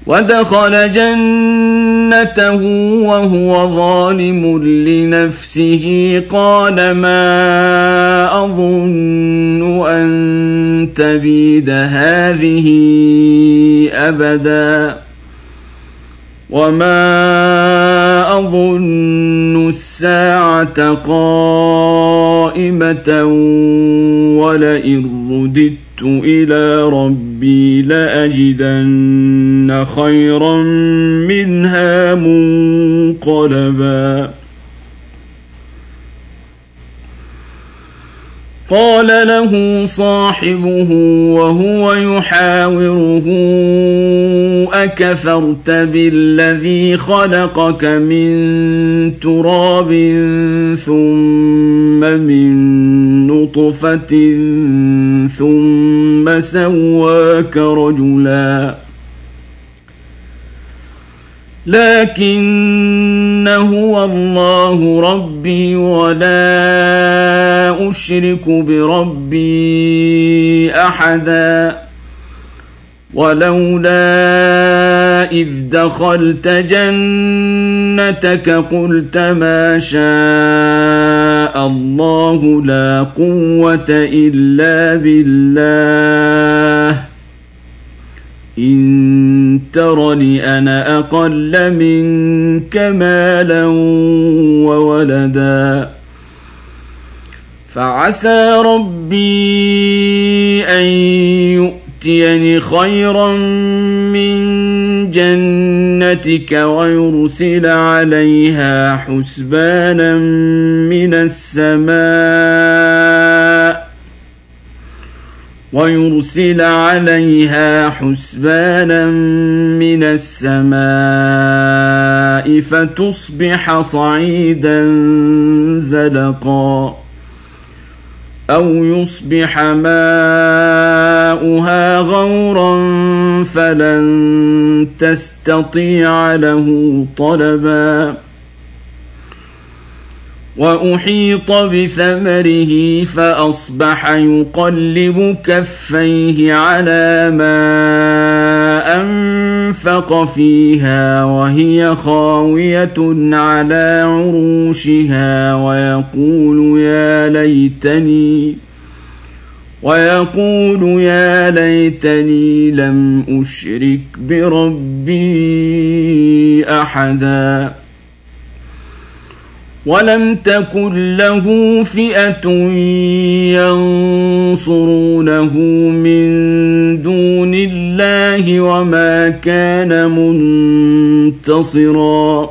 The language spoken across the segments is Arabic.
ودخل جنته وهو ظالم لنفسه قال ما أظن أن تبيد هذه أبدا وما أظن الساعة قائمة ولئن رددت إلى ربي لأجدن خيرا منها منقلبا قال له صاحبه وهو يحاوره أكفرت بالذي خلقك من تراب ثم من نطفة ثم سواك رجلا لكن هو الله ربي ولا أشرك بربي أحدا ولولا إذ دخلت جنتك قلت ما شاء الله لا قوة إلا بالله إن ترني أنا أقل منك مالا وولدا فعسى ربي أن يؤتيني خيرا من جنتك ويرسل عليها حسبانا من السماء فتصبح صعيدا زلقا أو يصبح ماؤها غورا فلن تستطيع له طلبا وأحيط بثمره فأصبح يقلب كفيه على ما أنفق فيها وهي خاوية على عروشها ويقول يا ليتني لم أشرك بربي أحدا ولم تكن له فئة ينصرونه من دون الله وما كان منتصرا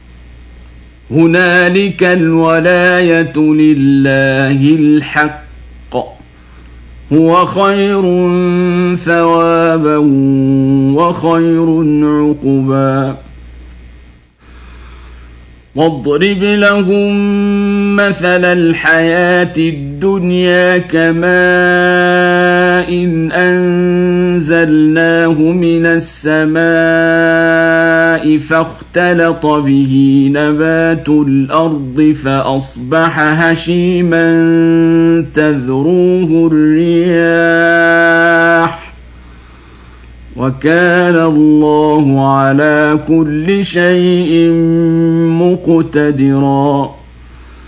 هنالك الولاية لله الحق هو خير ثوابا وخير عقبا واضرب لهم مثل الحياة الدنيا كماء إن أنزلناه من السماء فاختلط به نبات الأرض فأصبح هشيما تذروه الرياح وكان الله على كل شيء مقتدرا